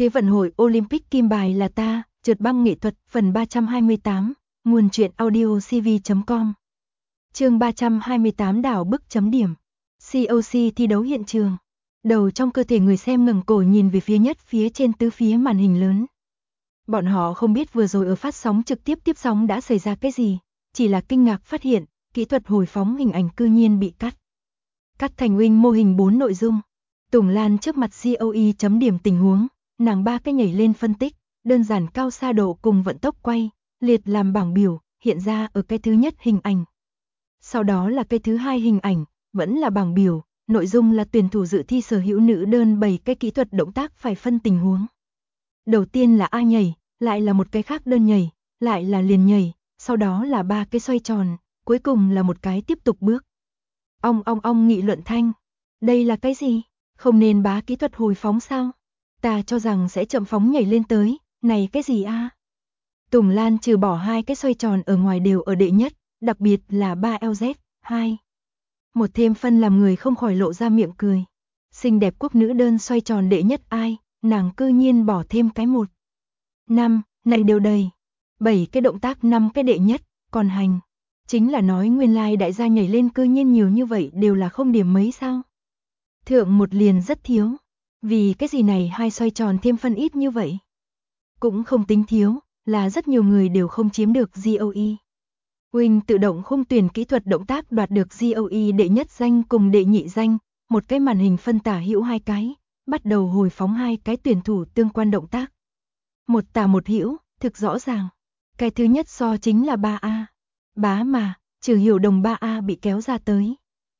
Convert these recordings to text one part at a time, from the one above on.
Thế vận hội Olympic kim bài là ta, trượt băng nghệ thuật, phần 328, nguồn truyện audio cv.com. Chương 328 đảo bức chấm điểm. COC thi đấu hiện trường. Đầu trong cơ thể người xem ngẩng cổ nhìn về phía nhất phía trên tứ phía màn hình lớn. Bọn họ không biết vừa rồi ở phát sóng trực tiếp tiếp sóng đã xảy ra cái gì, chỉ là kinh ngạc phát hiện, kỹ thuật hồi phóng hình ảnh cư nhiên bị cắt. Cắt thành wing mô hình 4 nội dung. Tùng Lan trước mặt COE chấm điểm tình huống, nàng ba cái nhảy lên phân tích, đơn giản cao xa độ cùng vận tốc quay, liệt làm bảng biểu, hiện ra ở cái thứ nhất hình ảnh. Sau đó là cái thứ hai hình ảnh, vẫn là bảng biểu, nội dung là tuyển thủ dự thi sở hữu nữ đơn 7 cái kỹ thuật động tác phải phân tình huống. Đầu tiên là A nhảy, lại là một cái khác đơn nhảy, lại là liền nhảy, sau đó là 3 cái xoay tròn, cuối cùng là một cái tiếp tục bước. Ong nghị luận thanh. Đây là cái gì? Không nên bá kỹ thuật hồi phóng sao? Ta cho rằng sẽ chậm phóng nhảy lên tới, này cái gì a? Tùng Lan trừ bỏ 2 cái xoay tròn ở ngoài đều ở đệ nhất, đặc biệt là 3LZ2. Một thêm phân làm người không khỏi lộ ra miệng cười. Xinh đẹp quốc nữ đơn xoay tròn đệ nhất ai, nàng cư nhiên bỏ thêm cái 1. 5, này đều đầy. 7 cái động tác 5 cái đệ nhất, còn hành. Chính là nói nguyên lai đại gia nhảy lên cư nhiên nhiều như vậy đều là không điểm mấy sao? Thượng một liền rất thiếu. Vì cái gì này hai xoay tròn thêm phân ít như vậy? Cũng không tính thiếu, là rất nhiều người đều không chiếm được GOE. Wing tự động khung tuyển kỹ thuật động tác đoạt được GOE đệ nhất danh cùng đệ nhị danh, một cái màn hình phân tả hữu 2 cái, bắt đầu hồi phóng 2 cái tuyển thủ tương quan động tác. Một tả một hữu, thực rõ ràng. Cái thứ nhất so chính là 3A. Bá mà, Trừ Hiểu Đồng 3A bị kéo ra tới.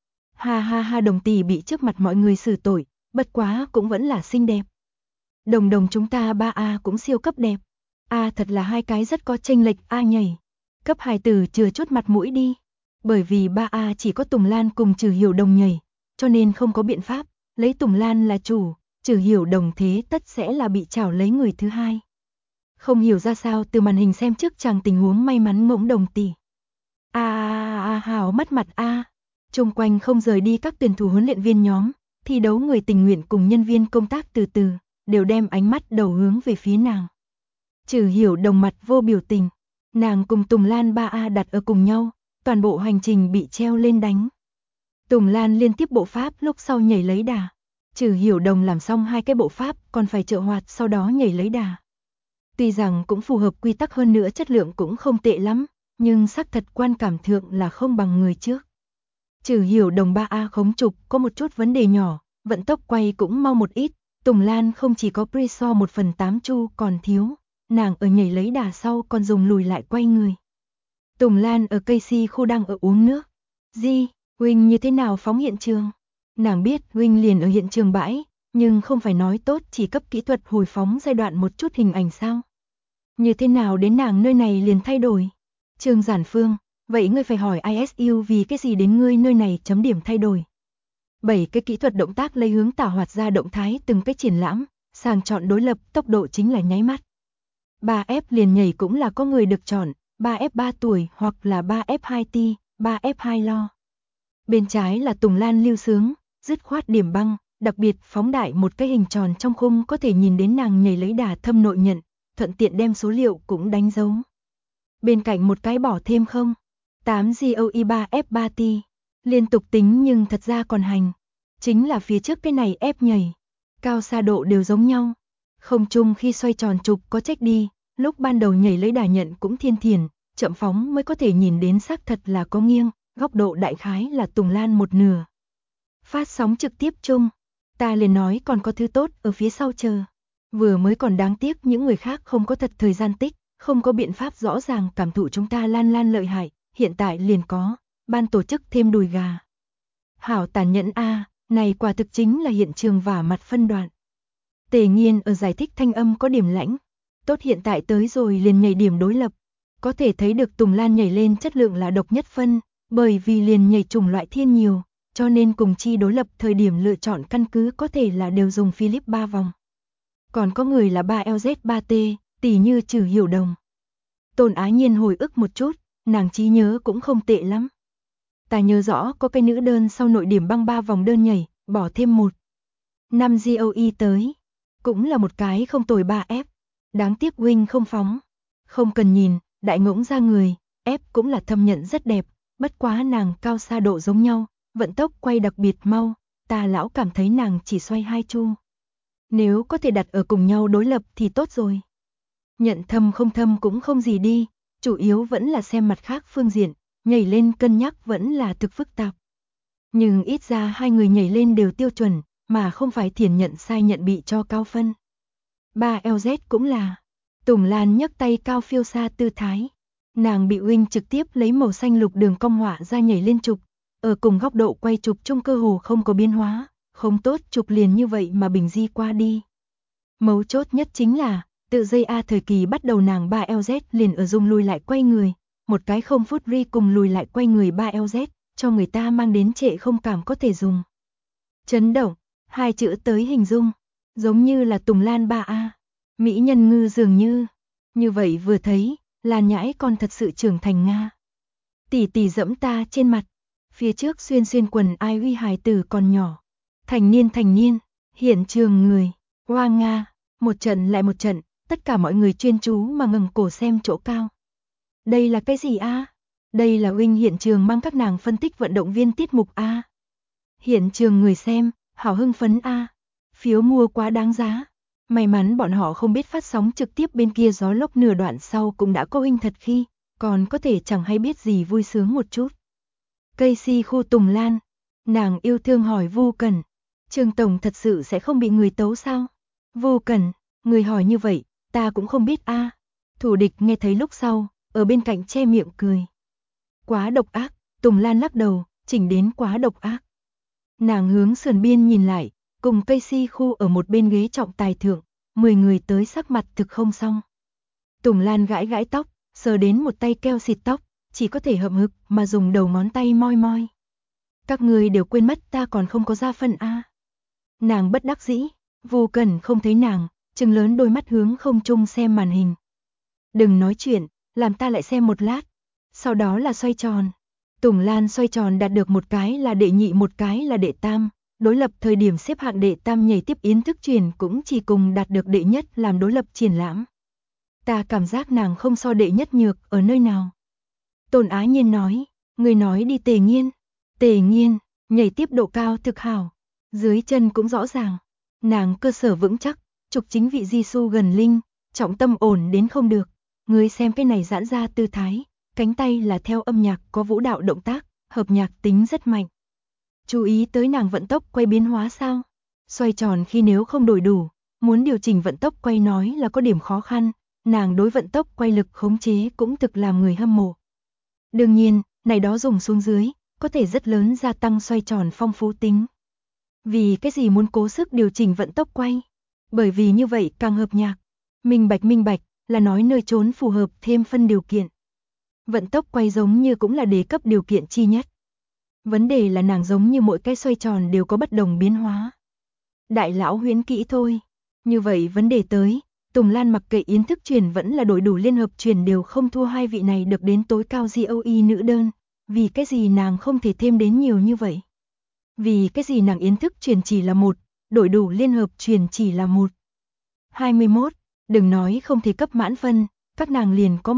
Ha, Đồng tỷ bị trước mặt mọi người xử tội, bất quá cũng vẫn là xinh đẹp. Đồng chúng ta 3A cũng siêu cấp đẹp. A thật là 2 cái rất có chênh lệch A nhảy. Cấp hài tử chừa chút mặt mũi đi. Bởi vì 3A chỉ có Tùng Lan cùng Trừ Hiểu Đồng nhảy, cho nên không có biện pháp, lấy Tùng Lan là chủ, Trừ Hiểu Đồng thế tất sẽ là bị chảo lấy người thứ hai. Không hiểu ra sao từ màn hình xem trước chàng tình huống may mắn ngỗng Đồng tỷ. Hảo mất mặt A. Chung quanh không rời đi các tuyển thủ huấn luyện viên nhóm, thi đấu người tình nguyện cùng nhân viên công tác từ từ, đều đem ánh mắt đầu hướng về phía nàng. Trừ Hiểu Đồng mặt vô biểu tình, nàng cùng Tùng Lan 3A đặt ở cùng nhau, toàn bộ hành trình bị treo lên đánh. Tùng Lan liên tiếp bộ pháp lúc sau nhảy lấy đà. Trừ Hiểu Đồng làm xong 2 cái bộ pháp còn phải trợ hoạt sau đó nhảy lấy đà. Tuy rằng cũng phù hợp quy tắc hơn nữa chất lượng cũng không tệ lắm, nhưng xác thật quan cảm thượng là không bằng người trước. Trừ Hiểu Đồng 3A khống trục có một chút vấn đề nhỏ, vận tốc quay cũng mau một ít, Tùng Lan không chỉ có preso 1/8 chu còn thiếu, nàng ở nhảy lấy đà sau còn dùng lùi lại quay người. Tùng Lan ở cây si khu đang ở uống nước. Wing như thế nào phóng hiện trường? Nàng biết Wing liền ở hiện trường bãi, nhưng không phải nói tốt chỉ cấp kỹ thuật hồi phóng giai đoạn một chút hình ảnh sao? Như thế nào đến nàng nơi này liền thay đổi? Trương Giản Phương, vậy ngươi phải hỏi ISU vì cái gì đến ngươi nơi này chấm điểm thay đổi. 7 cái kỹ thuật động tác lấy hướng tả hoạt ra động thái từng cái triển lãm, sàng chọn đối lập tốc độ chính là nháy mắt. 3F liền nhảy cũng là có người được chọn, 3F 3 tuổi hoặc là 3F 2T, 3F 2 lo. Bên trái là Tùng Lan lưu sướng, dứt khoát điểm băng, đặc biệt phóng đại một cái hình tròn trong khung có thể nhìn đến nàng nhảy lấy đà thâm nội nhận, thuận tiện đem số liệu cũng đánh dấu. Bên cạnh một cái bỏ thêm không. 8 GOE 3F 3T. Liên tục tính nhưng thật ra còn hành. Chính là phía trước cái này ép nhảy. Cao xa độ đều giống nhau. Không chung khi xoay tròn trục có trách đi. Lúc ban đầu nhảy lấy đà nhận cũng thiên thiền. Chậm phóng mới có thể nhìn đến xác thật là có nghiêng. Góc độ đại khái là Tùng Lan một nửa. Phát sóng trực tiếp chung. Ta liền nói còn có thứ tốt ở phía sau chờ. Vừa mới còn đáng tiếc những người khác không có thật thời gian tích. Không có biện pháp rõ ràng cảm thụ chúng ta lan lợi hại, hiện tại liền có, ban tổ chức thêm đùi gà. Hảo tàn nhẫn a, này quả thực chính là hiện trường vả mặt phân đoạn. Tề Nghiên ở giải thích thanh âm có điểm lãnh, tốt hiện tại tới rồi liền nhảy điểm đối lập, có thể thấy được Tùng Lan nhảy lên chất lượng là độc nhất phân, bởi vì liền nhảy chủng loại thiên nhiều, cho nên cùng chi đối lập thời điểm lựa chọn căn cứ có thể là đều dùng Philip 3 vòng. Còn có người là 3LZ 3T, tỷ như Trừ Hiểu Đồng. Tôn Á Nhiên hồi ức một chút, nàng trí nhớ cũng không tệ lắm. Ta nhớ rõ có cái nữ đơn sau nội điểm băng 3 vòng đơn nhảy, bỏ thêm 1. 5 GOE tới. cũng là một cái không tồi 3F. Đáng tiếc Wing không phóng. Không cần nhìn, đại ngỗng ra người, F cũng là thâm nhận rất đẹp, bất quá nàng cao xa độ giống nhau, vận tốc quay đặc biệt mau, ta lão cảm thấy nàng chỉ xoay 2 chu. Nếu có thể đặt ở cùng nhau đối lập thì tốt rồi. Nhận thâm không thâm cũng không gì đi, chủ yếu vẫn là xem mặt khác phương diện, nhảy lên cân nhắc vẫn là thực phức tạp. Nhưng ít ra hai người nhảy lên đều tiêu chuẩn, mà không phải thiển nhận sai nhận bị cho cao phân. 3LZ cũng là. Tùng Lan nhấc tay cao phiêu xa tư thái. Nàng bị Wing trực tiếp lấy màu xanh lục đường cong họa ra nhảy lên trục, ở cùng góc độ quay trục trong cơ hồ không có biến hóa, không tốt trục liền như vậy mà bình di qua đi. Mấu chốt nhất chính là, tự giây A thời kỳ bắt đầu nàng 3LZ liền ở dùng lùi lại quay người, một cái không phút ri cùng lùi lại quay người 3LZ, cho người ta mang đến trệ không cảm có thể dùng. Chấn động, hai chữ tới hình dung, giống như là Tùng Lan 3A, mỹ nhân ngư dường như vậy vừa thấy, Lan Nhãi con thật sự trưởng thành Nga. Tỷ tỷ dẫm ta trên mặt, phía trước xuyên quần ai huy hài tử còn nhỏ. Thành niên, hiện trường người, hoa Nga, một trận lại một trận, tất cả mọi người chuyên chú mà ngẩng cổ xem chỗ cao. Đây là cái gì a? Đây là Wing hiện trường mang các nàng phân tích vận động viên tiết mục a. Hiện trường người xem, hào hưng phấn a. Phiếu mua quá đáng giá. May mắn bọn họ không biết phát sóng trực tiếp bên kia gió lốc nửa đoạn sau cũng đã có Wing thật khi, còn có thể chẳng hay biết gì vui sướng một chút. Casey khu Tùng Lan, nàng yêu thương hỏi Vu Cẩn, Trương Tổng thật sự sẽ không bị người tấu sao? Vu Cẩn, người hỏi như vậy, ta cũng không biết a. Thủ địch nghe thấy lúc sau, ở bên cạnh che miệng cười. Quá độc ác, Tùng Lan lắc đầu, chỉnh đến quá độc ác. Nàng hướng sườn biên nhìn lại, cùng Casey khu ở một bên ghế trọng tài thượng, 10 người tới sắc mặt thực không xong. Tùng Lan gãi gãi tóc, sờ đến một tay keo xịt tóc, chỉ có thể hậm hực mà dùng đầu ngón tay moi moi. Các người đều quên mất ta còn không có ra phân a. Nàng bất đắc dĩ, Vu Cẩn không thấy nàng, trừng lớn đôi mắt hướng không trung xem màn hình. Đừng nói chuyện, làm ta lại xem một lát. Sau đó là xoay tròn. Tùng Lan xoay tròn đạt được một cái là đệ nhị một cái là đệ tam. Đối lập thời điểm xếp hạng đệ tam nhảy tiếp yến thức truyền cũng chỉ cùng đạt được đệ nhất làm đối lập triển lãm. Ta cảm giác nàng không so đệ nhất nhược ở nơi nào. Tôn Á Nhiên nói, người nói đi Tề Nghiên. Tề Nghiên, nhảy tiếp độ cao thực hảo. Dưới chân cũng rõ ràng. Nàng cơ sở vững chắc, trục chính vị Gisu gần linh, trọng tâm ổn đến không được. Người xem cái này giãn ra tư thái, cánh tay là theo âm nhạc có vũ đạo động tác, hợp nhạc tính rất mạnh. Chú ý tới nàng vận tốc quay biến hóa sao? Xoay tròn khi nếu không đổi đủ, muốn điều chỉnh vận tốc quay nói là có điểm khó khăn, nàng đối vận tốc quay lực khống chế cũng thực làm người hâm mộ. Đương nhiên, này đó dùng xuống dưới, có thể rất lớn gia tăng xoay tròn phong phú tính. Vì cái gì muốn cố sức điều chỉnh vận tốc quay? Bởi vì như vậy càng hợp nhạc. Minh bạch là nói nơi trốn phù hợp thêm phân điều kiện. Vận tốc quay giống như cũng là đề cấp điều kiện chi nhất. Vấn đề là nàng giống như mỗi cái xoay tròn đều có bất đồng biến hóa. Đại lão huyễn kỹ thôi. Như vậy vấn đề tới, Tùng Lan mặc kệ yến thức truyền vẫn là đổi đủ liên hợp truyền đều không thua hai vị này được đến tối cao GOE nữ đơn. Vì cái gì nàng không thể thêm đến nhiều như vậy? Vì cái gì nàng yến thức truyền chỉ là một, đổi đủ liên hợp truyền chỉ là một. 21, đừng nói không thể cấp mãn phân, các nàng liền có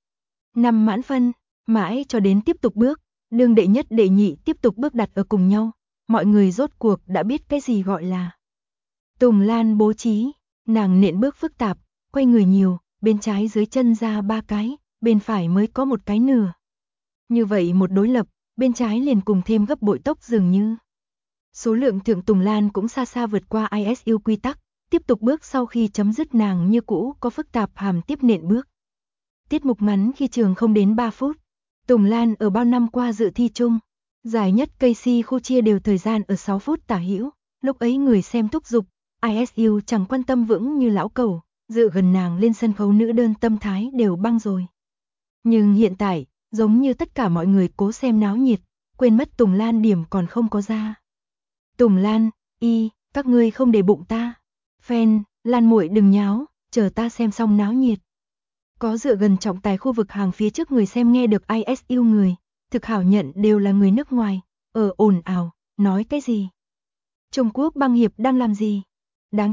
5 mãn phân, mãi cho đến tiếp tục bước, đương đệ nhất đệ nhị tiếp tục bước đặt ở cùng nhau, mọi người rốt cuộc đã biết cái gì gọi là. Tùng Lan bố trí, nàng nện bước phức tạp, quay người nhiều, bên trái dưới chân ra 3 cái, bên phải mới có một cái nửa. Như vậy một đối lập, bên trái liền cùng thêm gấp bội tốc dường như. Số lượng thượng Tùng Lan cũng xa xa vượt qua ISU quy tắc, tiếp tục bước sau khi chấm dứt nàng như cũ có phức tạp hàm tiếp nện bước. Tiết mục ngắn khi trường không đến 3 phút. Tùng Lan ở bao năm qua dự thi chung, dài nhất Casey khu chia đều thời gian ở 6 phút tả hữu, lúc ấy người xem thúc giục, ISU chẳng quan tâm vững như lão cẩu, dự gần nàng lên sân khấu nữ đơn tâm thái đều băng rồi. Nhưng hiện tại, giống như tất cả mọi người cố xem náo nhiệt, quên mất Tùng Lan điểm còn không có ra. Tùng Lan, các ngươi không để bụng ta. Fan, Lan muội đừng nháo, chờ ta xem xong náo nhiệt. Có dựa gần trọng tài khu vực hàng phía trước người xem nghe được ISU người, thực hảo nhận đều là người nước ngoài, ồn ào, nói cái gì? Trung Quốc băng hiệp đang làm gì? Đáng chết,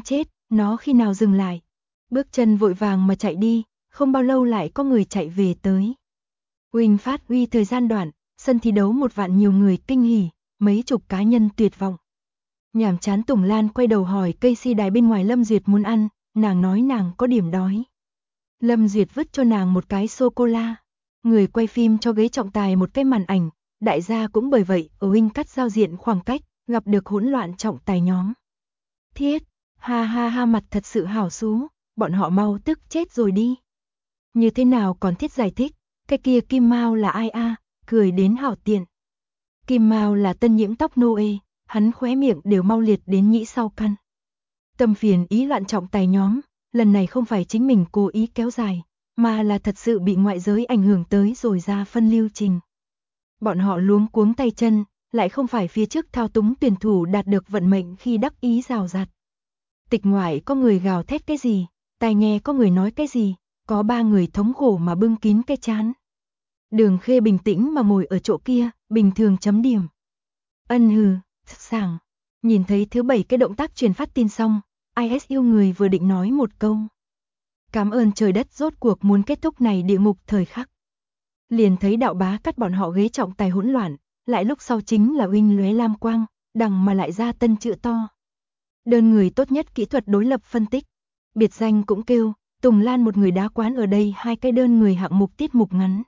Nó khi nào dừng lại? Bước chân vội vàng mà chạy đi, không bao lâu lại có người chạy về tới. Wing phát huy thời gian đoạn, sân thi đấu một vạn nhiều người kinh hỉ, mấy chục cá nhân tuyệt vọng. Nhàm chán Tùng Lan quay đầu hỏi Casey đài bên ngoài Lâm Duyệt muốn ăn, nàng nói nàng có điểm đói. Lâm Duyệt vứt cho nàng một cái sô-cô-la. Người quay phim cho ghế trọng tài một cái màn ảnh, đại gia cũng bởi vậy ở Wing cắt giao diện khoảng cách, gặp được hỗn loạn trọng tài nhóm. Thiết, ha ha ha mặt thật sự hảo xú, bọn họ mau tức chết rồi đi. Như thế nào còn Thiết giải thích, cái kia Kim Mao là ai a? Cười đến hảo tiện. Kim Mao là tân nhiễm tóc Noe, hắn khóe miệng đều mau liệt đến nhĩ sau căn. Tâm phiền ý loạn trọng tài nhóm, lần này không phải chính mình cố ý kéo dài, mà là thật sự bị ngoại giới ảnh hưởng tới rồi ra phân lưu trình. Bọn họ luống cuống tay chân, lại không phải phía trước thao túng tuyển thủ đạt được vận mệnh khi đắc ý rào rạt. Tịch ngoại có người gào thét cái gì, tai nghe có người nói cái gì, có 3 người thống khổ mà bưng kín cái chán. Đường Khê bình tĩnh mà ngồi ở chỗ kia, bình thường chấm điểm. Ân hừ, sảng. Nhìn thấy thứ 7 cái động tác truyền phát tin xong, ISU người vừa định nói một câu. Cảm ơn trời đất rốt cuộc muốn kết thúc này địa ngục thời khắc. Liền thấy đạo bá cắt bọn họ ghế trọng tài hỗn loạn, lại lúc sau chính là Wing lóe lam quang, đằng mà lại ra tân chữ to. Đơn người tốt nhất kỹ thuật đối lập phân tích. Biệt danh cũng kêu, Tùng Lan một người đá quán ở đây 2 cái đơn người hạng mục tiết mục ngắn.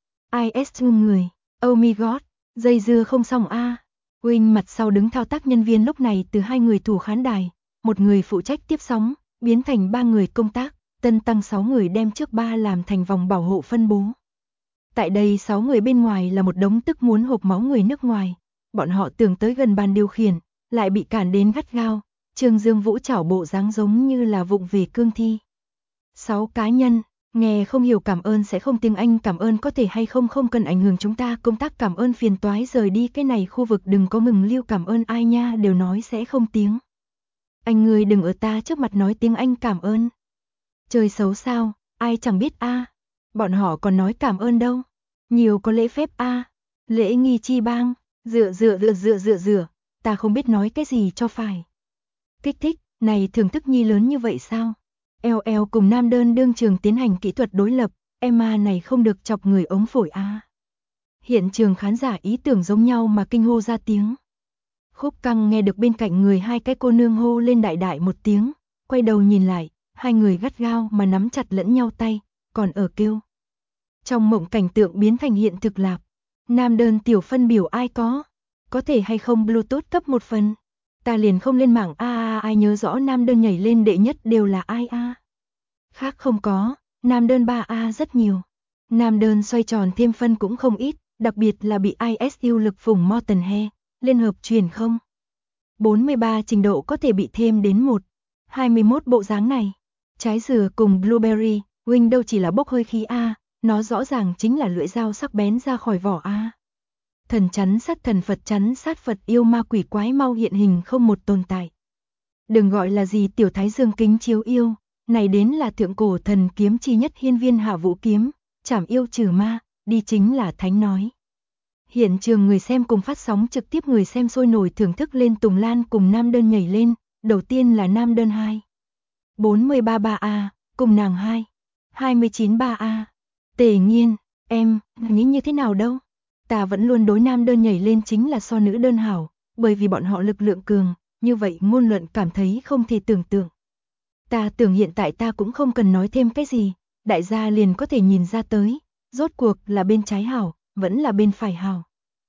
ISU người, oh my god, dây dưa không xong a. Wing mặt sau đứng thao tác nhân viên lúc này từ 2 người thủ khán đài, một người phụ trách tiếp sóng, biến thành 3 người công tác, tân tăng 6 người đem trước 3 làm thành vòng bảo hộ phân bố. Tại đây 6 người bên ngoài là một đống tức muốn hộc máu người nước ngoài, bọn họ tưởng tới gần bàn điều khiển, lại bị cản đến gắt gao, Trương Dương Vũ chảo bộ dáng giống như là vụng về cương thi. 6 cá nhân, nghe không hiểu cảm ơn sẽ không tiếng Anh cảm ơn có thể hay không không cần ảnh hưởng chúng ta công tác cảm ơn phiền toái rời đi cái này khu vực đừng có ngừng lưu cảm ơn ai nha đều nói sẽ không tiếng. Anh người đừng ở ta trước mặt nói tiếng Anh cảm ơn. Chơi xấu sao, ai chẳng biết a. Bọn họ còn nói cảm ơn đâu. Nhiều có lễ phép a. Lễ nghi chi bang, dựa, ta không biết nói cái gì cho phải. Kích thích, này thưởng thức nhi lớn như vậy sao? LL cùng nam đơn đương trường tiến hành kỹ thuật đối lập, Emma này không được chọc người ống phổi a. Hiện trường khán giả ý tưởng giống nhau mà kinh hô ra tiếng. Khúc Căng nghe được bên cạnh người 2 cái cô nương hô lên đại đại một tiếng, quay đầu nhìn lại, 2 người gắt gao mà nắm chặt lẫn nhau tay, còn ở kêu. Trong mộng cảnh tượng biến thành hiện thực lạp, nam đơn tiểu phân biểu ai có thể hay không Bluetooth cấp một phần. Ta liền không lên mạng ai nhớ rõ nam đơn nhảy lên đệ nhất đều là ai a. Khác không có, nam đơn 3A rất nhiều. Nam đơn xoay tròn thêm phân cũng không ít, đặc biệt là bị ISU lực phủng Morton He, liên hợp truyền không. 43 trình độ có thể bị thêm đến 21 bộ dáng này. Trái dừa cùng Blueberry, Wing đâu chỉ là bốc hơi khí A, nó rõ ràng chính là lưỡi dao sắc bén ra khỏi vỏ A. Thần chắn sát thần Phật chắn sát Phật yêu ma quỷ quái mau hiện hình không một tồn tại. Đừng gọi là gì tiểu thái dương kính chiếu yêu, này đến là thượng cổ thần kiếm chi nhất hiên viên hạ vũ kiếm, trảm yêu trừ ma, đi chính là thánh nói. Hiện trường người xem cùng phát sóng trực tiếp người xem sôi nổi thưởng thức lên Tùng Lan cùng nam đơn nhảy lên, đầu tiên là nam đơn 2. 43 3A, cùng nàng 2. 29 3A. Tề Nghiên, em, nghĩ như thế nào đâu? Ta vẫn luôn đối nam đơn nhảy lên chính là so nữ đơn hảo, bởi vì bọn họ lực lượng cường, như vậy ngôn luận cảm thấy không thể tưởng tượng. Ta tưởng hiện tại ta cũng không cần nói thêm cái gì, đại gia liền có thể nhìn ra tới, rốt cuộc là bên trái hảo, vẫn là bên phải hảo.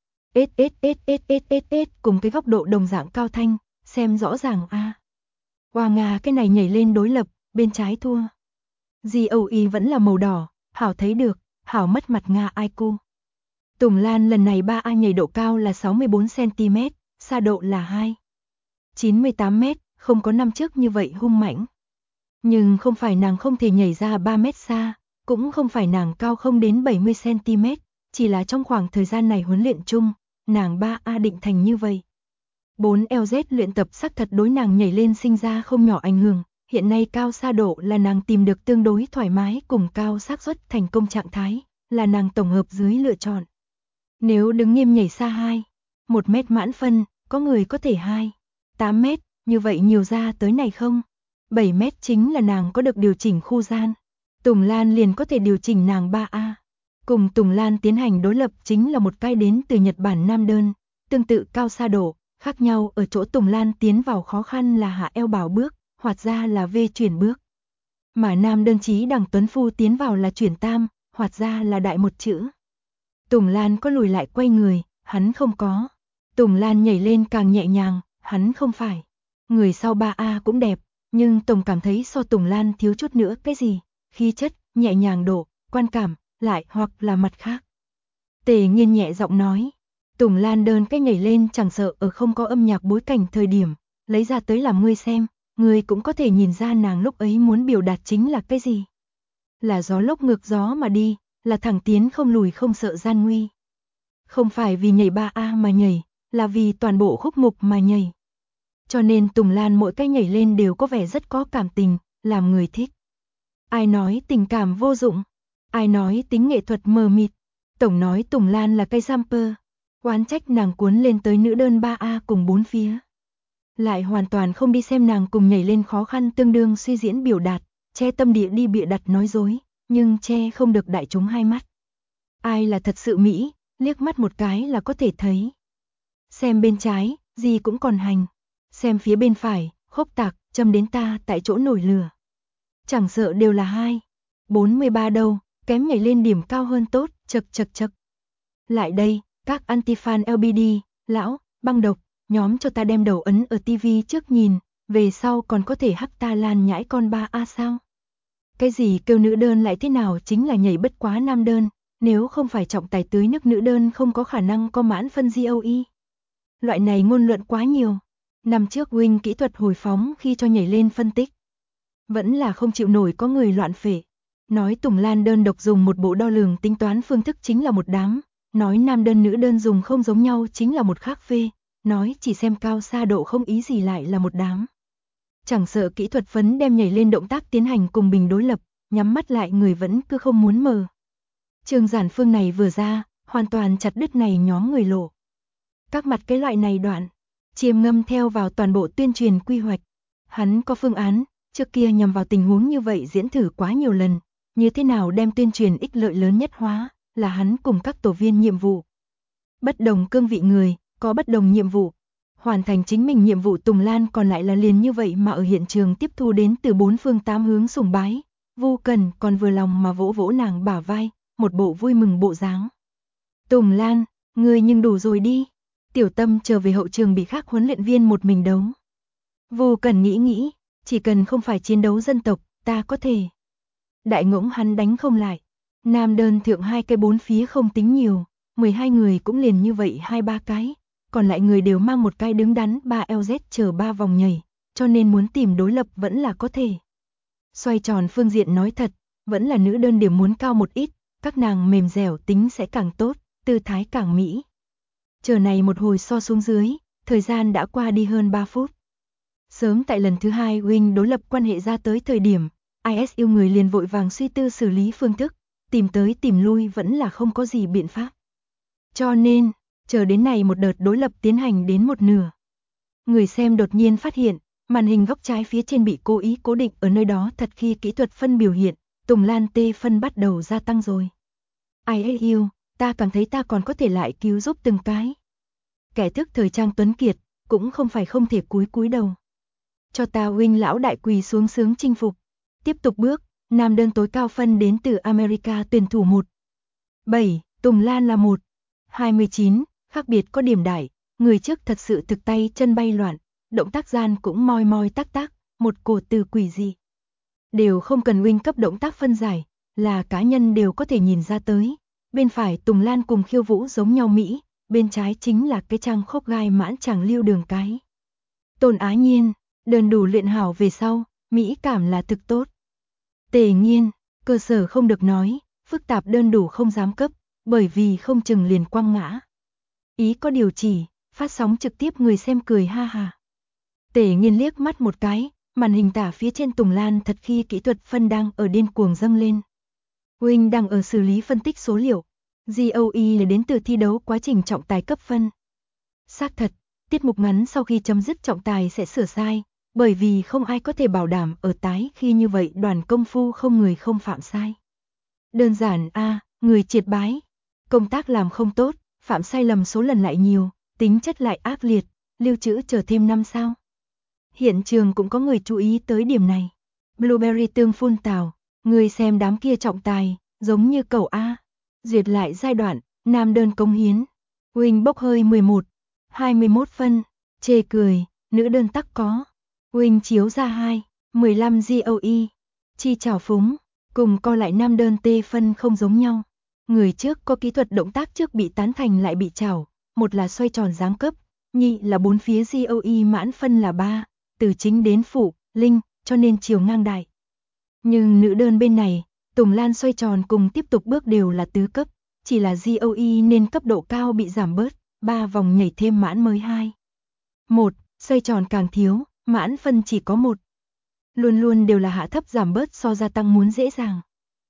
Cùng cái góc độ đồng dạng cao thanh, xem rõ ràng a. Hoa Nga cái này nhảy lên đối lập, bên trái thua. GOE vẫn là màu đỏ, hảo thấy được, hảo mất mặt Nga IQ. Tùng Lan lần này 3A nhảy độ cao là 64cm, xa độ là 2,98m, không có năm trước như vậy hung mãnh. Nhưng không phải nàng không thể nhảy ra 3 mét xa, cũng không phải nàng cao không đến 70cm, chỉ là trong khoảng thời gian này huấn luyện chung, nàng 3A định thành như vậy. 4LZ luyện tập xác thật đối nàng nhảy lên sinh ra không nhỏ ảnh hưởng, hiện nay cao xa độ là nàng tìm được tương đối thoải mái cùng cao xác suất thành công trạng thái, là nàng tổng hợp dưới lựa chọn. Nếu đứng nghiêm nhảy xa 1 mét mãn phân, có người có thể 8 mét, như vậy nhiều ra tới này không? 7 mét chính là nàng có được điều chỉnh khu gian. Tùng Lan liền có thể điều chỉnh nàng 3A. Cùng Tùng Lan tiến hành đối lập chính là một cái đến từ Nhật Bản nam đơn, tương tự cao sa độ, khác nhau ở chỗ Tùng Lan tiến vào khó khăn là hạ eo bảo bước, hoạt ra là V chuyển bước. Mà nam đơn chí đằng Tuấn Phu tiến vào là chuyển tam, hoạt ra là đại một chữ. Tùng Lan có lùi lại quay người, hắn không có. Tùng Lan nhảy lên càng nhẹ nhàng, hắn không phải. Người sau 3A cũng đẹp, nhưng Tùng cảm thấy so Tùng Lan thiếu chút nữa cái gì, khí chất, nhẹ nhàng độ, quan cảm, lại hoặc là mặt khác. Tề Nghiên nhẹ giọng nói, Tùng Lan đơn cái nhảy lên chẳng sợ ở không có âm nhạc bối cảnh thời điểm, lấy ra tới làm ngươi xem, ngươi cũng có thể nhìn ra nàng lúc ấy muốn biểu đạt chính là cái gì. Là gió lốc ngược gió mà đi, là thẳng tiến không lùi không sợ gian nguy. Không phải vì nhảy 3A mà nhảy, là vì toàn bộ khúc mục mà nhảy. Cho nên Tùng Lan mỗi cái nhảy lên đều có vẻ rất có cảm tình, làm người thích. Ai nói tình cảm vô dụng, ai nói tính nghệ thuật mờ mịt, tổng nói Tùng Lan là cây jumper, oán trách nàng cuốn lên tới nữ đơn 3A cùng 4 phía. Lại hoàn toàn không đi xem nàng cùng nhảy lên khó khăn tương đương suy diễn biểu đạt, che tâm địa đi bịa đặt nói dối, nhưng che không được đại chúng hai mắt. Ai là thật sự Mỹ, liếc mắt một cái là có thể thấy. Xem bên trái, gì cũng còn hành. Xem phía bên phải, khốc tạc, châm đến ta tại chỗ nổi lửa. Chẳng sợ đều là 2,43 đâu, kém nhảy lên điểm cao hơn tốt, chật. Lại đây, các anti-fan LBD, lão, băng độc, nhóm cho ta đem đầu ấn ở tivi trước nhìn, về sau còn có thể hắc ta lan nhãi con 3A sao? Cái gì kêu nữ đơn lại thế nào chính là nhảy bất quá nam đơn, nếu không phải trọng tài tưới nước nữ đơn không có khả năng có mãn phân GOE. Loại này ngôn luận quá nhiều. Năm trước Wing kỹ thuật hồi phóng khi cho nhảy lên phân tích. Vẫn là không chịu nổi có người loạn phệ. Nói Tùng Lan đơn độc dùng một bộ đo lường tính toán phương thức chính là một đám. Nói nam đơn nữ đơn dùng không giống nhau chính là một khác phê. Nói chỉ xem cao xa độ không ý gì lại là một đám. Chẳng sợ kỹ thuật phấn đem nhảy lên động tác tiến hành cùng bình đối lập, nhắm mắt lại người vẫn cứ không muốn mở. Trường giản phương này vừa ra, hoàn toàn chặt đứt này nhóm người lộ. Các mặt cái loại này đoạn, Chiêm Ngâm theo vào toàn bộ tuyên truyền quy hoạch. Hắn có phương án, trước kia nhằm vào tình huống như vậy diễn thử quá nhiều lần, như thế nào đem tuyên truyền ích lợi lớn nhất hóa, là hắn cùng các tổ viên nhiệm vụ. Bất đồng cương vị người, có bất đồng nhiệm vụ. Hoàn thành chính mình nhiệm vụ Tùng Lan còn lại là liền như vậy mà ở hiện trường tiếp thu đến từ 4 phương 8 hướng sùng bái. Vô Cần còn vừa lòng mà vỗ vỗ nàng bả vai, một bộ vui mừng bộ dáng. Tùng Lan, ngươi nhưng đủ rồi đi. Tiểu Tâm trở về hậu trường bị khác huấn luyện viên một mình đấu. Vô Cần nghĩ, chỉ cần không phải chiến đấu dân tộc, ta có thể. Đại ngỗng hắn đánh không lại. Nam đơn thượng 2 cái 4 phía không tính nhiều, 12 người cũng liền như vậy 2-3 cái, còn lại người đều mang một cái đứng đắn 3LZ chờ 3 vòng nhảy, cho nên muốn tìm đối lập vẫn là có thể. Xoay tròn phương diện nói thật, vẫn là nữ đơn điểm muốn cao một ít, các nàng mềm dẻo tính sẽ càng tốt, tư thái càng mỹ. Chờ này một hồi so xuống dưới, thời gian đã qua đi hơn 3 phút. Sớm tại lần thứ 2 Wing đối lập quan hệ ra tới thời điểm, IS yêu người liền vội vàng suy tư xử lý phương thức, tìm tới tìm lui vẫn là không có gì biện pháp. Cho nên, chờ đến này một đợt đối lập tiến hành đến một nửa. Người xem đột nhiên phát hiện, màn hình góc trái phía trên bị cố ý cố định ở nơi đó thật khi kỹ thuật phân biểu hiện, Tùng Lan T phân bắt đầu gia tăng rồi. IS yêu, ta cảm thấy ta còn có thể lại cứu giúp từng cái. Kẻ thức thời trang Tuấn Kiệt, cũng không phải không thể cúi đầu. Cho ta Wing lão đại quỳ xuống sướng chinh phục. Tiếp tục bước, nam đơn tối cao phân đến từ America tuyển thủ 1.7, Tùng Lan là 1.29, khác biệt có điểm đại, người trước thật sự thực tay chân bay loạn, động tác gian cũng moi tác, một cổ từ quỷ dị. Đều không cần Wing cấp động tác phân giải, là cá nhân đều có thể nhìn ra tới. Bên phải Tùng Lan cùng khiêu vũ giống nhau Mỹ, bên trái chính là cái trang khốc gai mãn chàng lưu đường cái. Tôn Á Nhiên, đơn đủ luyện hảo về sau, mỹ cảm là thực tốt. Tề Nghiên, cơ sở không được nói, phức tạp đơn đủ không dám cấp, bởi vì không chừng liền quăng ngã. Ý có điều chỉ, phát sóng trực tiếp người xem cười ha ha. Tề Nghiên liếc mắt một cái, màn hình tả phía trên Tùng Lan thật khi kỹ thuật phân đang ở điên cuồng dâng lên. Wing đang ở xử lý phân tích số liệu, GOE là đến từ thi đấu quá trình trọng tài cấp phân. Xác thật, tiết mục ngắn sau khi chấm dứt trọng tài sẽ sửa sai, bởi vì không ai có thể bảo đảm ở tái khi như vậy đoàn công phu không người không phạm sai. Đơn giản người triệt bái, công tác làm không tốt, phạm sai lầm số lần lại nhiều, tính chất lại ác liệt, lưu trữ chờ thêm năm sao. Hiện trường cũng có người chú ý tới điểm này. Blueberry tương phun tào, người xem đám kia trọng tài, giống như cầu A. Duyệt lại giai đoạn, nam đơn cống hiến. Wing bốc hơi 11, 21 phân, chê cười, nữ đơn tắc có. Wing chiếu ra 2, 15 GOE. Chi trào phúng, cùng co lại nam đơn tê phân không giống nhau. Người trước có kỹ thuật động tác trước bị tán thành lại bị trào, một là xoay tròn giáng cấp, nhị là bốn phía GOE mãn phân là 3, từ chính đến phụ, linh, cho nên chiều ngang đại. Nhưng nữ đơn bên này, Tùng Lan xoay tròn cùng tiếp tục bước đều là tứ cấp, chỉ là GOE nên cấp độ cao bị giảm bớt, 3 vòng nhảy thêm mãn mới 2. 1, xoay tròn càng thiếu, mãn phân chỉ có 1. Luôn luôn đều là hạ thấp giảm bớt so gia tăng muốn dễ dàng.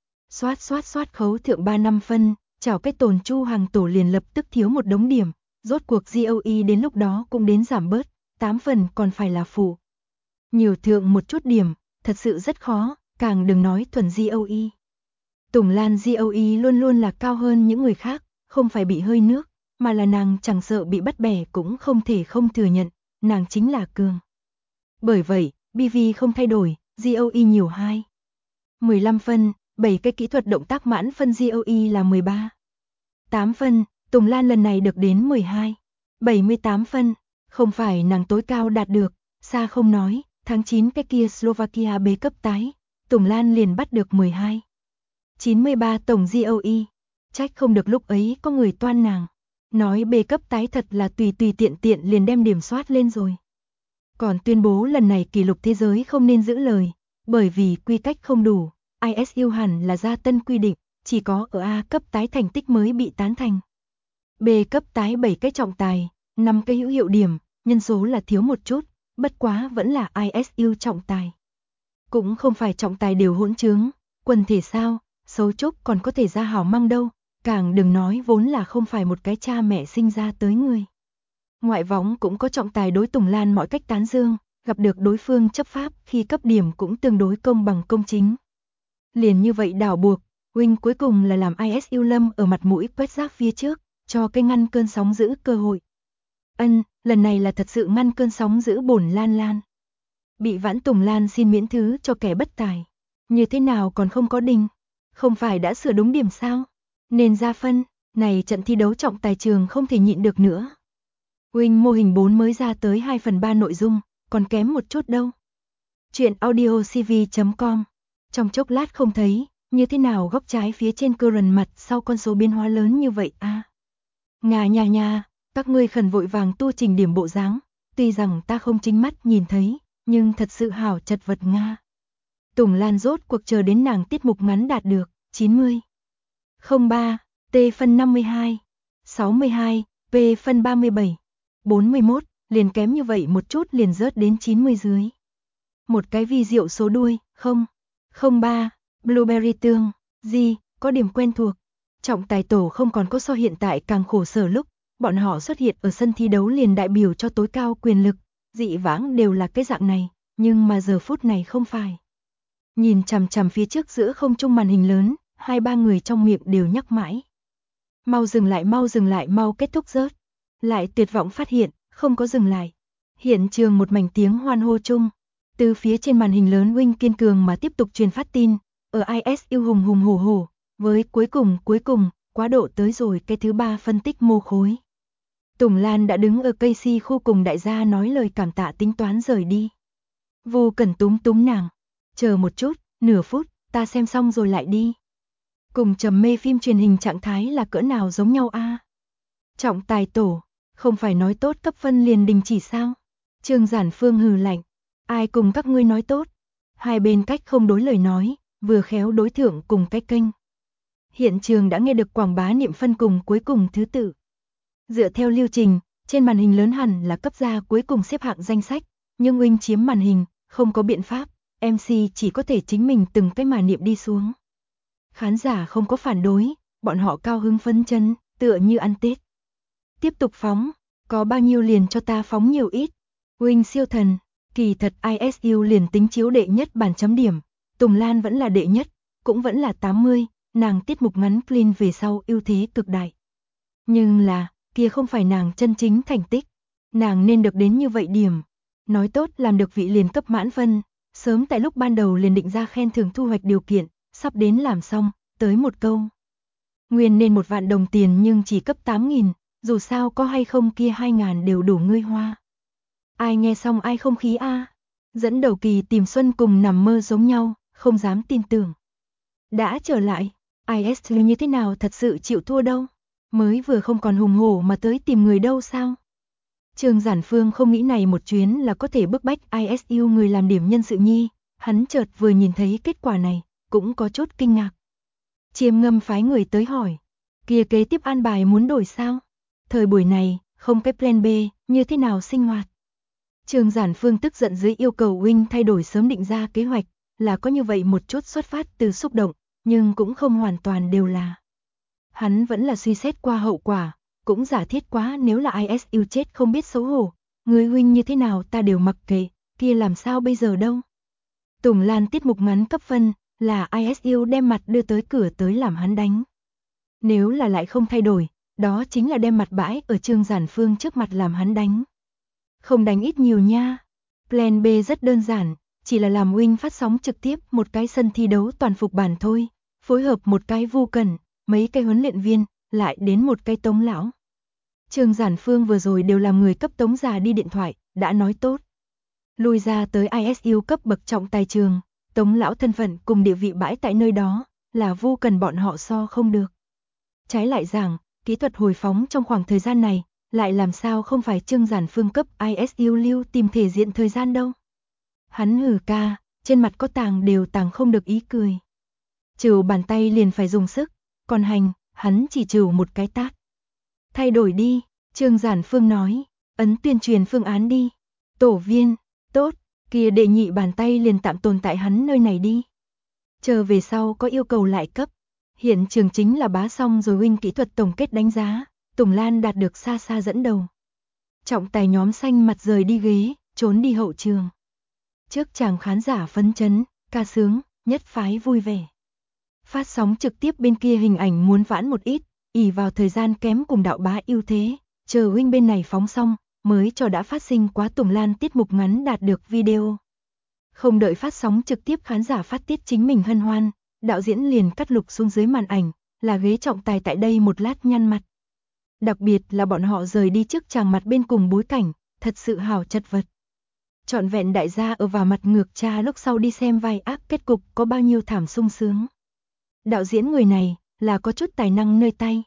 Xoát khấu thượng 3 năm phân, chào cái tồn chu hàng tổ liền lập tức thiếu một đống điểm, rốt cuộc GOE đến lúc đó cũng đến giảm bớt, 8 phần còn phải là phụ. Nhiều thượng một chút điểm, thật sự rất khó, càng đừng nói thuần GOE. Tùng Lan GOE luôn luôn là cao hơn những người khác, không phải bị hơi nước, mà là nàng chẳng sợ bị bắt bẻ cũng không thể không thừa nhận, nàng chính là cường. Bởi vậy, BV không thay đổi, GOE nhiều 2. 15 phân, 7 cái kỹ thuật động tác mãn phân GOE là 13. 8 phân, Tùng Lan lần này được đến 12. 78 phân, không phải nàng tối cao đạt được, xa không nói, tháng 9 cái kia Slovakia bế cấp tái, Tùng Lan liền bắt được 12. 93 tổng GOE, trách không được lúc ấy có người toan nàng. Nói bê cấp tái thật là tùy tiện liền đem điểm soát lên rồi. Còn tuyên bố lần này kỷ lục thế giới không nên giữ lời, bởi vì quy cách không đủ, ISU hẳn là ra tân quy định, chỉ có ở A cấp tái thành tích mới bị tán thành. B cấp tái 7 cái trọng tài, 5 cái hữu hiệu điểm, nhân số là thiếu một chút, bất quá vẫn là ISU trọng tài. Cũng không phải trọng tài đều hỗn trướng, quần thể sao, xấu chúc còn có thể ra hảo măng đâu, càng đừng nói vốn là không phải một cái cha mẹ sinh ra tới người. Ngoại võng cũng có trọng tài đối Tùng Lan mọi cách tán dương, gặp được đối phương chấp pháp khi cấp điểm cũng tương đối công bằng công chính. Liền như vậy đảo buộc, Wing cuối cùng là làm ISU Lâm ở mặt mũi quét rác phía trước, cho cái ngăn cơn sóng dữ cơ hội. Lần này là thật sự ngăn cơn sóng dữ bổn Lan. Bị vãn Tùng Lan xin miễn thứ cho kẻ bất tài. Như thế nào còn không có đình? Không phải đã sửa đúng điểm sao? Nên ra phân, này trận thi đấu trọng tài trường không thể nhịn được nữa. Wing mô hình 4 mới ra tới 2/3 nội dung, còn kém một chút đâu. Chuyện audiocv.com. Trong chốc lát không thấy, như thế nào góc trái phía trên current mặt sau con số biến hóa lớn như vậy a? Nhà, các ngươi khẩn vội vàng tu trình điểm bộ dáng, tuy rằng ta không chính mắt nhìn thấy, nhưng thật sự hảo chật vật Nga. Tùng Lan rốt cuộc chờ đến nàng tiết mục ngắn đạt được, 90. 03, T phân 52, 62, P phân 37, 41, liền kém như vậy một chút liền rớt đến 90 dưới. Một cái vi diệu số đuôi, 03, Blueberry tương, có điểm quen thuộc. Trọng tài tổ không còn có so hiện tại càng khổ sở lúc, bọn họ xuất hiện ở sân thi đấu liền đại biểu cho tối cao quyền lực, dị vãng đều là cái dạng này, nhưng mà giờ phút này không phải. Nhìn chằm phía trước giữa không trung màn hình lớn, 2-3 người trong miệng đều nhắc mãi. Mau dừng lại, mau kết thúc rớt. Lại tuyệt vọng phát hiện, không có dừng lại. Hiện trường một mảnh tiếng hoan hô chung. Từ phía trên màn hình lớn Wing kiên cường mà tiếp tục truyền phát tin, ở ISU hùng hổ, với cuối cùng, quá độ tới rồi cái thứ 3 phân tích mô khối. Tùng Lan đã đứng ở cây si khu cùng đại gia nói lời cảm tạ tính toán rời đi. Vô Cẩn túm nàng. Chờ một chút, nửa phút, ta xem xong rồi lại đi. Cùng trầm mê phim truyền hình trạng thái là cỡ nào giống nhau a? Trọng tài tổ, không phải nói tốt cấp phân liền đình chỉ sao? Trương Giản Phương hừ lạnh. Ai cùng các ngươi nói tốt? Hai bên cách không đối lời nói, vừa khéo đối thượng cùng cái kênh. Hiện trường đã nghe được quảng bá niệm phân cùng cuối cùng thứ tự. Dựa theo lưu trình, trên màn hình lớn hẳn là cấp ra cuối cùng xếp hạng danh sách, nhưng Wing chiếm màn hình, không có biện pháp, MC chỉ có thể chính mình từng cái mà niệm đi xuống. Khán giả không có phản đối, bọn họ cao hứng phấn chấn, tựa như ăn Tết. Tiếp tục phóng, có bao nhiêu liền cho ta phóng nhiều ít. Wing siêu thần, Kỳ thật ISU liền tính chiếu đệ nhất bản chấm điểm, Tùng Lan vẫn là đệ nhất, cũng vẫn là 80, nàng tiết mục ngắn clean về sau ưu thế cực đại. Nhưng là, kia không phải nàng chân chính thành tích, nàng nên được đến như vậy điểm. Nói tốt làm được vị liền cấp mãn phân, sớm tại lúc ban đầu liền định ra khen thưởng thu hoạch điều kiện, sắp đến làm xong, tới một câu. Nguyên nên 1 vạn đồng tiền nhưng chỉ cấp 8.000, dù sao có hay không kia 2.000 đều đủ ngươi hoa. Ai nghe xong ai không khí a. Dẫn đầu Kỳ tìm Xuân cùng nằm mơ giống nhau, không dám tin tưởng. Đã trở lại, ISU như thế nào thật sự chịu thua đâu, mới vừa không còn hùng hổ mà tới tìm người đâu sao. Trương Giản Phương không nghĩ này một chuyến là có thể bức bách ISU người làm điểm nhân sự nhi, hắn chợt vừa nhìn thấy kết quả này, cũng có chút kinh ngạc. Chiêm Ngâm phái người tới hỏi, kia kế tiếp an bài muốn đổi sao? Thời buổi này, không cái plan B, như thế nào sinh hoạt? Trương Giản Phương tức giận dưới yêu cầu huynh thay đổi sớm định ra kế hoạch, là có như vậy một chút xuất phát từ xúc động, nhưng cũng không hoàn toàn đều là. Hắn vẫn là suy xét qua hậu quả, cũng giả thiết quá nếu là ISU chết không biết xấu hổ, người huynh như thế nào ta đều mặc kệ, kia làm sao bây giờ đâu. Tùng Lan tiết mục ngắn cấp phân, là ISU đem mặt đưa tới cửa tới làm hắn đánh. Nếu là lại không thay đổi, đó chính là đem mặt bãi ở Trương Giản Phương trước mặt làm hắn đánh. Không đánh ít nhiều nha. Plan B rất đơn giản, chỉ là làm huynh phát sóng trực tiếp một cái sân thi đấu toàn phục bản thôi, phối hợp một cái Vu Cẩn, mấy cái huấn luyện viên, lại đến một cái Tống lão. Trương Giản Phương vừa rồi đều làm người cấp Tống già đi điện thoại, đã nói tốt. Lui ra tới ISU cấp bậc trọng tài trường, Tống lão thân phận cùng địa vị bãi tại nơi đó, là Vu Cẩn bọn họ so không được. Trái lại rằng, kỹ thuật hồi phóng trong khoảng thời gian này, lại làm sao không phải Trương Giản Phương cấp ISU lưu tìm thể diện thời gian đâu. Hắn hừ ca, trên mặt có tàng đều tàng không được ý cười. Trừ bàn tay liền phải dùng sức, còn hành, hắn chỉ trừ một cái tát. Thay đổi đi, Trương Giản Phương nói, ấn tuyên truyền phương án đi. Tổ viên, tốt, kia đệ nhị bàn tay liền tạm tồn tại hắn nơi này đi. Chờ về sau có yêu cầu lại cấp. Hiện trường chính là bá xong rồi huynh kỹ thuật tổng kết đánh giá, Tùng Lan đạt được xa xa dẫn đầu. Trọng tài nhóm xanh mặt rời đi ghế, trốn đi hậu trường. Trước chàng khán giả phấn chấn, ca sướng, nhất phái vui vẻ. Phát sóng trực tiếp bên kia hình ảnh muốn vãn một ít, ỷ vào thời gian kém cùng đạo bá ưu thế, chờ huynh bên này phóng xong, mới cho đã phát sinh quá Tùng Lan tiết mục ngắn đạt được video. Không đợi phát sóng trực tiếp khán giả phát tiết chính mình hân hoan, đạo diễn liền cắt lục xuống dưới màn ảnh, là ghế trọng tài tại đây một lát nhăn mặt. Đặc biệt là bọn họ rời đi trước chàng mặt bên cùng bối cảnh, thật sự hào chật vật. Trọn vẹn đại gia ở vào mặt ngược cha lúc sau đi xem vai ác kết cục có bao nhiêu thảm sung sướng. Đạo diễn người này, là có chút tài năng nơi tay.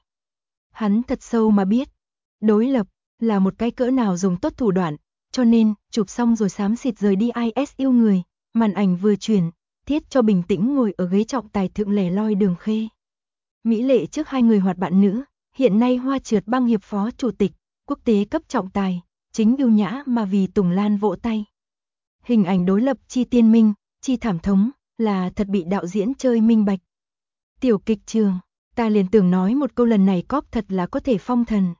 Hắn thật sâu mà biết, đối lập, là một cái cỡ nào dùng tốt thủ đoạn, cho nên, chụp xong rồi xám xịt rời đi ISU người, màn ảnh vừa chuyển, thiết cho bình tĩnh ngồi ở ghế trọng tài thượng lẻ loi Đường Khê. Mỹ lệ trước hai người hoạt bạn nữ, hiện nay Hoa Trượt băng hiệp phó chủ tịch, quốc tế cấp trọng tài, chính ưu nhã mà vì Tùng Lan vỗ tay. Hình ảnh đối lập chi tiên minh, chi thảm thống, là thật bị đạo diễn chơi minh bạch. Tiểu kịch trường, ta liền tưởng nói một câu lần này cóp thật là có thể phong thần.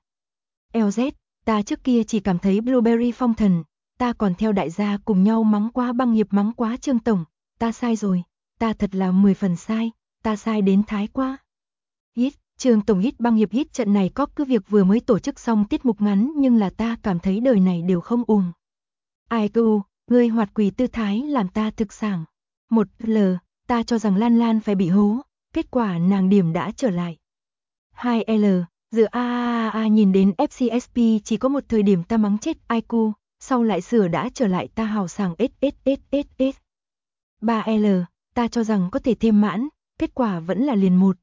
LZ, ta trước kia chỉ cảm thấy Blueberry phong thần, ta còn theo đại gia cùng nhau mắng quá băng hiệp mắng quá Trương Tổng, ta sai rồi, ta thật là 10 phần sai, ta sai đến thái quá. Hít, Trương Tổng hít băng hiệp hít trận này cóp cứ việc vừa mới tổ chức xong tiết mục ngắn nhưng là ta cảm thấy đời này đều không uổng. Ai cơ, ngươi hoạt quỷ tư thái làm ta thực sảng. 1L, ta cho rằng Lan Lan phải bị hố, kết quả nàng điểm đã trở lại. 2L, giữa a nhìn đến FCSP chỉ có một thời điểm ta mắng chết IQ, sau lại sửa đã trở lại ta hào sảng SSSSS. 3L, ta cho rằng có thể thêm mãn, kết quả vẫn là liền 1.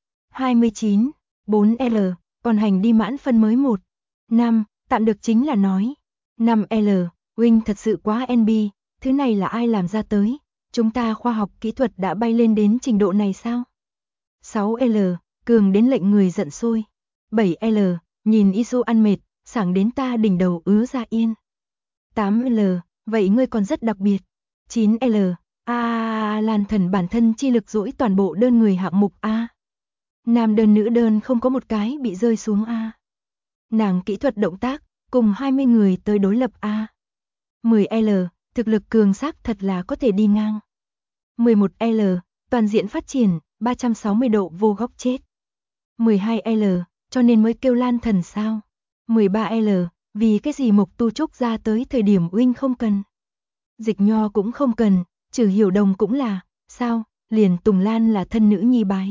29, 4L, còn hành đi mãn phân mới 1. 5, tạm được chính là nói. 5L, huynh thật sự quá NB, thứ này là ai làm ra tới, chúng ta khoa học kỹ thuật đã bay lên đến trình độ này sao? 6L, cường đến lệnh người giận sôi. 7L, nhìn Isu ăn mệt, sảng đến ta đỉnh đầu ứa ra yên. 8L, vậy ngươi còn rất đặc biệt. 9L, Lan thần bản thân chi lực dỗi toàn bộ đơn người hạng mục A. Nam đơn nữ đơn không có một cái bị rơi xuống A. Nàng kỹ thuật động tác, cùng 20 người tới đối lập A. 10L, Thực lực cường xác thật là có thể đi ngang. 11L, toàn diện phát triển, 360 độ vô góc chết. 12L, cho nên mới kêu Lan Thần sao? 13L, vì cái gì Mộc Tu Trúc ra tới thời điểm huynh không cần. Dịch Nho cũng không cần, Trừ Hiểu Đồng cũng là, sao, liền Tùng Lan là thân nữ nhi bái.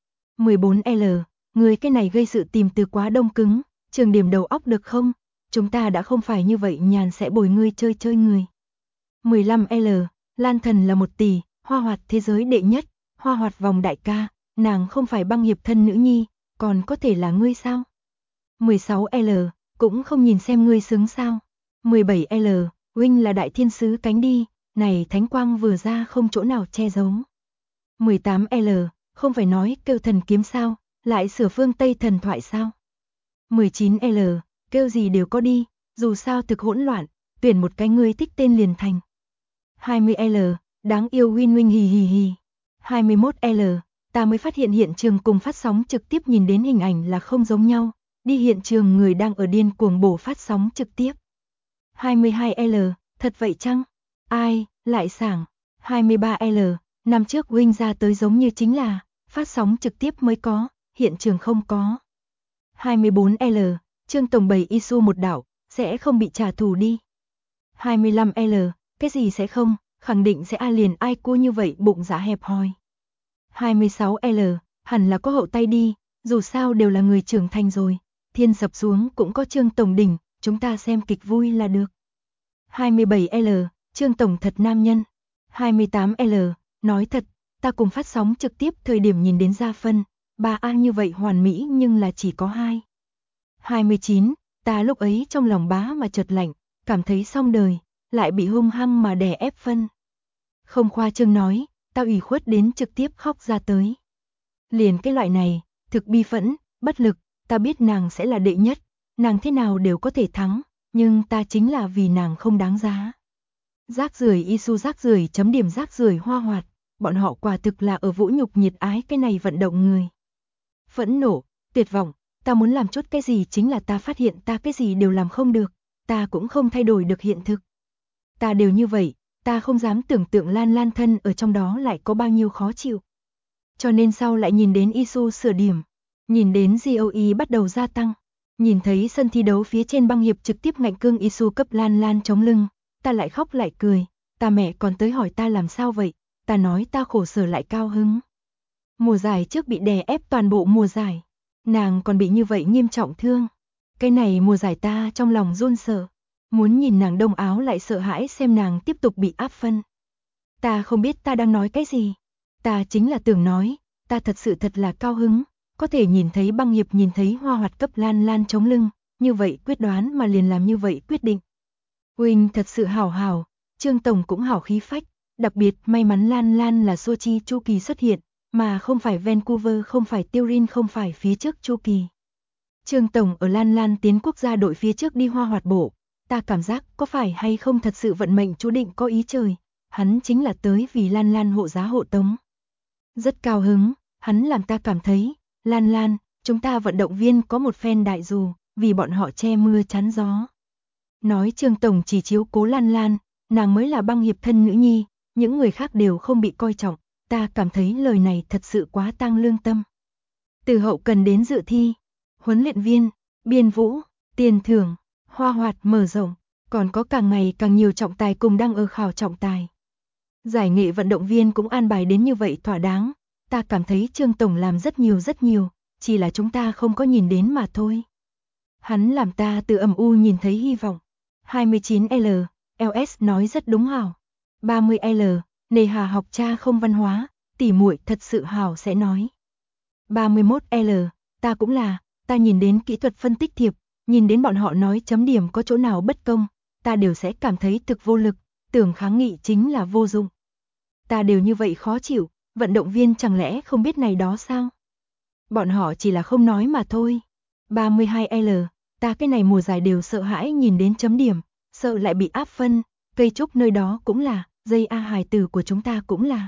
14L, người cái này gây sự tìm từ quá đông cứng, trường điểm đầu óc được không? Chúng ta đã không phải như vậy nhàn sẽ bồi ngươi chơi chơi người. 15L, Lan Thần là 1 tỷ, hoa hoạt thế giới đệ nhất, hoa hoạt vòng đại ca, nàng không phải băng hiệp thân nữ nhi, còn có thể là ngươi sao? 16L, cũng không nhìn xem ngươi xứng sao? 17L, huynh là đại thiên sứ cánh đi, này thánh quang vừa ra không chỗ nào che giấu. 18L, không phải nói kêu thần kiếm sao, lại sửa phương Tây thần thoại sao? 19L, kêu gì đều có đi, dù sao thực hỗn loạn, tuyển một cái ngươi thích tên liền thành. 20L, đáng yêu Win Win hì hì hì. 21L, ta mới phát hiện hiện trường cùng phát sóng trực tiếp nhìn đến hình ảnh là không giống nhau, đi hiện trường người đang ở điên cuồng bổ phát sóng trực tiếp. 22L, thật vậy chăng? Ai, lại sảng. 23L, năm trước huynh ra tới giống như chính là, phát sóng trực tiếp mới có, hiện trường không có. 24L, Trương Tổng bày Isu một đảo, sẽ không bị trả thù đi. 25L, cái gì sẽ không, khẳng định sẽ liền ai cua như vậy bụng dạ hẹp hòi. 26L, hẳn là có hậu tay đi, dù sao đều là người trưởng thành rồi, thiên sập xuống cũng có Trương Tổng đỉnh, chúng ta xem kịch vui là được. 27L, Trương Tổng thật nam nhân. 28L, nói thật, ta cùng phát sóng trực tiếp thời điểm nhìn đến ra phân, bà An như vậy hoàn mỹ nhưng là chỉ có 2. 29, ta lúc ấy trong lòng bá mà chợt lạnh, cảm thấy xong đời, lại bị hung hăng mà đè ép phân. Không khoa trương nói, tao ủy khuất đến trực tiếp khóc ra tới. Liền cái loại này, thực bi phẫn, bất lực, ta biết nàng sẽ là đệ nhất, nàng thế nào đều có thể thắng, nhưng ta chính là vì nàng không đáng giá. Rác rưởi Isu rác rưởi chấm điểm rác rưởi hoa hoạt, bọn họ quả thực là ở vũ nhục nhiệt ái cái này vận động người. Phẫn nộ, tuyệt vọng, ta muốn làm chút cái gì chính là ta phát hiện ta cái gì đều làm không được, ta cũng không thay đổi được hiện thực. Ta đều như vậy, ta không dám tưởng tượng Lan Lan thân ở trong đó lại có bao nhiêu khó chịu. Cho nên sau lại nhìn đến Isu sửa điểm, nhìn đến GOE bắt đầu gia tăng, nhìn thấy sân thi đấu phía trên băng hiệp trực tiếp ngạnh cương Isu cấp Lan Lan chống lưng, ta lại khóc lại cười, ta mẹ còn tới hỏi ta làm sao vậy, ta nói ta khổ sở lại cao hứng. Mùa giải trước bị đè ép toàn bộ mùa giải, nàng còn bị như vậy nghiêm trọng thương. Cái này mùa giải ta trong lòng run sợ, muốn nhìn nàng đông áo lại sợ hãi xem nàng tiếp tục bị áp phân. Ta không biết ta đang nói cái gì, ta chính là tưởng nói, ta thật sự thật là cao hứng, có thể nhìn thấy băng hiệp nhìn thấy hoa hoạt cấp Lan Lan chống lưng, như vậy quyết đoán mà liền làm như vậy quyết định. Huynh thật sự hảo hảo, Trương Tổng cũng hảo khí phách, đặc biệt may mắn Lan Lan là Sochi Chu Kỳ xuất hiện, mà không phải Vancouver không phải Turin không phải phía trước Chu Kỳ. Trương Tổng ở Lan Lan tiến quốc gia đội phía trước đi hoa hoạt bộ, ta cảm giác có phải hay không thật sự vận mệnh chú định có ý trời, hắn chính là tới vì Lan Lan hộ giá hộ tống. Rất cao hứng, hắn làm ta cảm thấy, Lan Lan, chúng ta vận động viên có một phen đại dù, vì bọn họ che mưa chắn gió. Nói Trương Tổng chỉ chiếu cố Lan Lan, nàng mới là băng hiệp thân nữ nhi, những người khác đều không bị coi trọng, ta cảm thấy lời này thật sự quá tăng lương tâm. Từ hậu cần đến dự thi, huấn luyện viên, biên vũ, tiền thưởng, hoa hoạt mở rộng, còn có càng ngày càng nhiều trọng tài cùng đang ở khảo trọng tài. Giải nghệ vận động viên cũng an bài đến như vậy thỏa đáng, ta cảm thấy Trương Tổng làm rất nhiều, chỉ là chúng ta không có nhìn đến mà thôi. Hắn làm ta từ âm u nhìn thấy hy vọng. 29L, LS nói rất đúng hảo. 30L, nề hà học cha không văn hóa, tỉ muội thật sự hảo sẽ nói. 31L, ta cũng là, ta nhìn đến kỹ thuật phân tích thiệp, nhìn đến bọn họ nói chấm điểm có chỗ nào bất công, ta đều sẽ cảm thấy thực vô lực, tưởng kháng nghị chính là vô dụng. Ta đều như vậy khó chịu, vận động viên chẳng lẽ không biết này đó sao? Bọn họ chỉ là không nói mà thôi. 32L, ta cái này mùa giải đều sợ hãi nhìn đến chấm điểm, sợ lại bị áp phân, cây trúc nơi đó cũng là, dây A hài tử của chúng ta cũng là.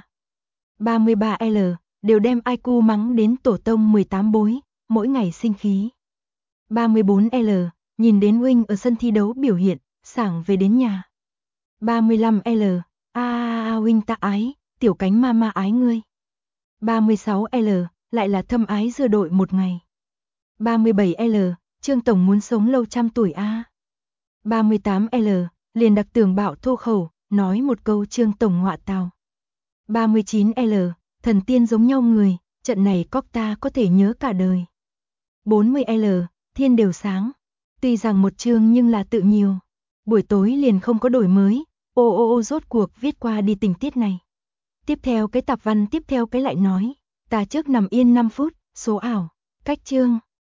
33L, đều đem IQ mắng đến tổ tông 18 bối, mỗi ngày sinh khí. 34L, nhìn đến huynh ở sân thi đấu biểu hiện, sảng về đến nhà. 35L, huynh ta ái, tiểu cánh mama ái ngươi. 36L, lại là thâm ái dưa đội một ngày. 37L, Trương Tổng muốn sống lâu trăm tuổi a. 38L, liền đặc tưởng bạo thô khẩu, nói một câu Trương Tổng ngọa tào. 39L, thần tiên giống nhau người, trận này cóc ta có thể nhớ cả đời. 40L, thiên đều sáng. Tuy rằng một chương nhưng là tự nhiều. Buổi tối liền không có đổi mới, rốt cuộc viết qua đi tình tiết này. Tiếp theo cái tạp văn tiếp theo cái lại nói, ta trước nằm yên 5 phút, số ảo, cách chương.